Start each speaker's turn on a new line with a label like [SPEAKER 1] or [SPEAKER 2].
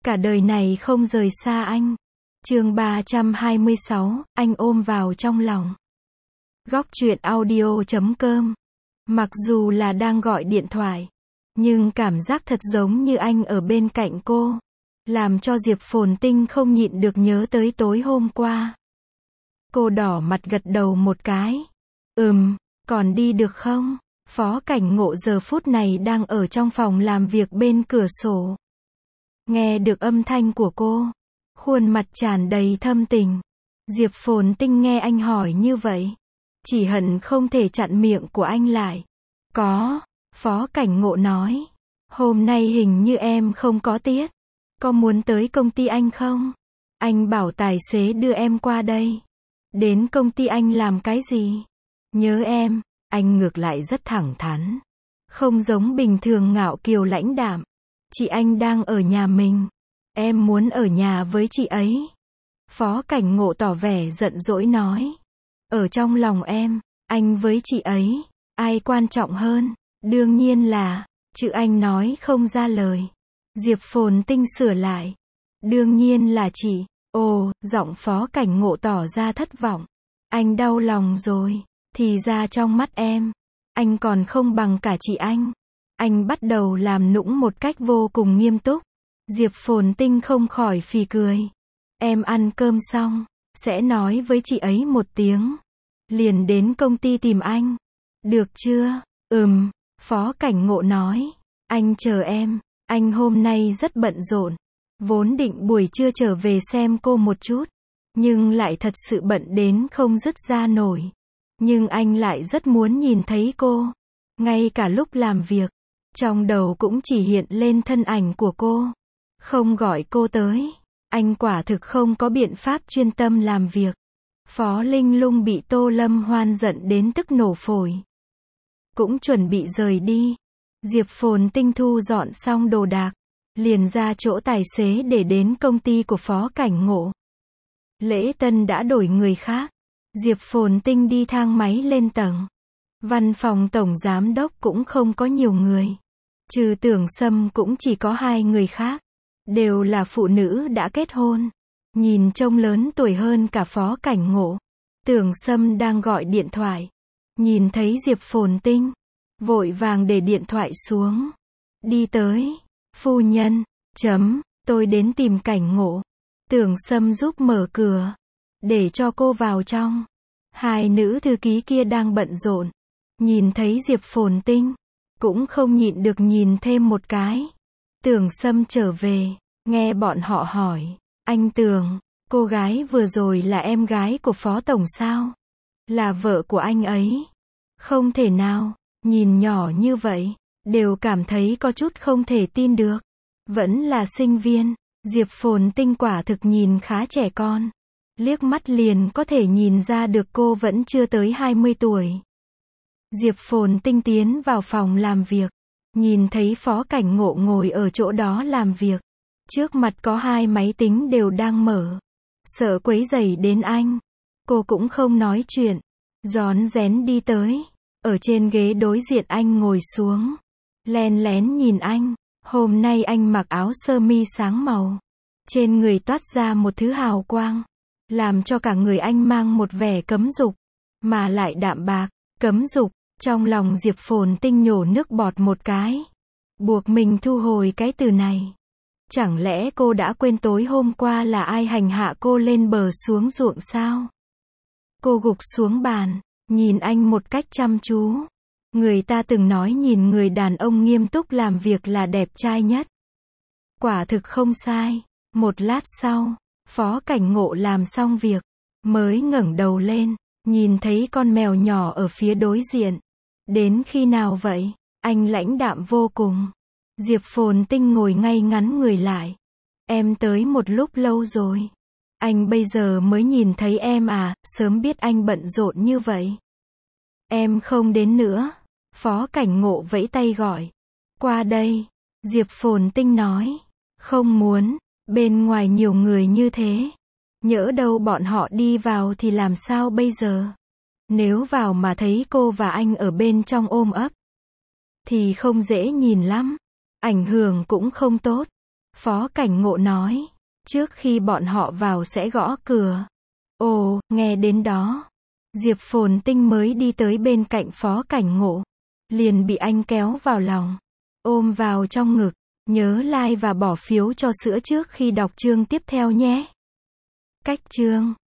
[SPEAKER 1] Cả đời này không rời xa anh. Chương 326, anh ôm vào trong lòng. Góc truyện audio.com. Mặc dù là đang gọi điện thoại, nhưng cảm giác thật giống như anh ở bên cạnh cô, làm cho Diệp Phồn Tinh không nhịn được nhớ tới tối hôm qua. Cô đỏ mặt gật đầu một cái. Còn đi được không? Phó Cảnh Ngộ giờ phút này đang ở trong phòng làm việc bên cửa sổ. Nghe được âm thanh của cô, khuôn mặt tràn đầy thâm tình. Diệp Phồn Tinh nghe anh hỏi như vậy, chỉ hận không thể chặn miệng của anh lại. Có, Phó Cảnh Ngộ nói, hôm nay hình như em không có tiết. Có muốn tới công ty anh không? Anh bảo tài xế đưa em qua đây. Đến công ty anh làm cái gì? Nhớ em. Anh ngược lại rất thẳng thắn, không giống bình thường ngạo kiều lãnh đạm. Chị anh đang ở nhà mình, em muốn ở nhà với chị ấy. Phó Cảnh Ngộ tỏ vẻ giận dỗi nói, ở trong lòng em, anh với chị ấy, ai quan trọng hơn? Đương nhiên là, chữ anh nói không ra lời. Diệp Phồn Tinh sửa lại, đương nhiên là chị. Ồ, giọng Phó Cảnh Ngộ tỏ ra thất vọng. Anh đau lòng rồi. Thì ra trong mắt em, anh còn không bằng cả chị anh. Anh bắt đầu làm nũng một cách vô cùng nghiêm túc. Diệp Phồn Tinh không khỏi phì cười. Em ăn cơm xong, sẽ nói với chị ấy một tiếng. Liền đến công ty tìm anh. Được chưa? Phó Cảnh Ngộ nói. Anh chờ em, anh hôm nay rất bận rộn. Vốn định buổi trưa trở về xem cô một chút, nhưng lại thật sự bận đến không dứt ra nổi. Nhưng anh lại rất muốn nhìn thấy cô. Ngay cả lúc làm việc, trong đầu cũng chỉ hiện lên thân ảnh của cô. Không gọi cô tới, anh quả thực không có biện pháp chuyên tâm làm việc. Phó Linh Lung bị Tô Lâm Hoan giận đến tức nổ phổi. Cũng chuẩn bị rời đi. Diệp Phồn Tinh thu dọn xong đồ đạc, liền ra chỗ tài xế để đến công ty của Phó Cảnh Ngộ. Lễ tân đã đổi người khác. Diệp Phồn Tinh đi thang máy lên tầng. Văn phòng tổng giám đốc cũng không có nhiều người. Trừ Tưởng Sâm cũng chỉ có 2 người khác. Đều là phụ nữ đã kết hôn. Nhìn trông lớn tuổi hơn cả Phó Cảnh Ngộ. Tưởng Sâm đang gọi điện thoại. Nhìn thấy Diệp Phồn Tinh, vội vàng để điện thoại xuống. Đi tới. Phu nhân, tôi đến tìm Cảnh Ngộ. Tưởng Sâm giúp mở cửa, để cho cô vào trong. 2 nữ thư ký kia đang bận rộn. Nhìn thấy Diệp Phồn Tinh, cũng không nhịn được nhìn thêm một cái. Tưởng Sâm trở về, nghe bọn họ hỏi. Anh Tưởng, cô gái vừa rồi là em gái của Phó Tổng sao? Là vợ của anh ấy? Không thể nào, nhìn nhỏ như vậy, đều cảm thấy có chút không thể tin được. Vẫn là sinh viên. Diệp Phồn Tinh quả thực nhìn khá trẻ con. Liếc mắt liền có thể nhìn ra được cô vẫn chưa tới 20 tuổi. Diệp Phồn Tinh tiến vào phòng làm việc. Nhìn thấy Phó Cảnh Ngộ ngồi ở chỗ đó làm việc. Trước mặt có 2 máy tính đều đang mở. Sợ quấy rầy đến anh. Cô cũng không nói chuyện. Rón rén đi tới. Ở trên ghế đối diện anh ngồi xuống. Len lén nhìn anh. Hôm nay anh mặc áo sơ mi sáng màu. Trên người toát ra một thứ hào quang. Làm cho cả người anh mang một vẻ cấm dục. Mà lại đạm bạc, cấm dục. Trong lòng Diệp Phồn Tinh nhổ nước bọt một cái. Buộc mình thu hồi cái từ này. Chẳng lẽ cô đã quên tối hôm qua là ai hành hạ cô lên bờ xuống ruộng sao? Cô gục xuống bàn, nhìn anh một cách chăm chú. Người ta từng nói nhìn người đàn ông nghiêm túc làm việc là đẹp trai nhất. Quả thực không sai. Một lát sau, Phó Cảnh Ngộ làm xong việc, mới ngẩng đầu lên, nhìn thấy con mèo nhỏ ở phía đối diện. Đến khi nào vậy? Anh lãnh đạm vô cùng. Diệp Phồn Tinh ngồi ngay ngắn người lại. Em tới một lúc lâu rồi. Anh bây giờ mới nhìn thấy em à, sớm biết anh bận rộn như vậy. Em không đến nữa. Phó Cảnh Ngộ vẫy tay gọi. Qua đây. Diệp Phồn Tinh nói. Không muốn, bên ngoài nhiều người như thế. Nhỡ đâu bọn họ đi vào thì làm sao bây giờ? Nếu vào mà thấy cô và anh ở bên trong ôm ấp, thì không dễ nhìn lắm. Ảnh hưởng cũng không tốt. Phó Cảnh Ngộ nói. Trước khi bọn họ vào sẽ gõ cửa. Ồ, nghe đến đó. Diệp Phồn Tinh mới đi tới bên cạnh Phó Cảnh Ngộ. Liền bị anh kéo vào lòng. Ôm vào trong ngực. Nhớ like và bỏ phiếu cho sữa trước khi đọc chương tiếp theo nhé. Cách chương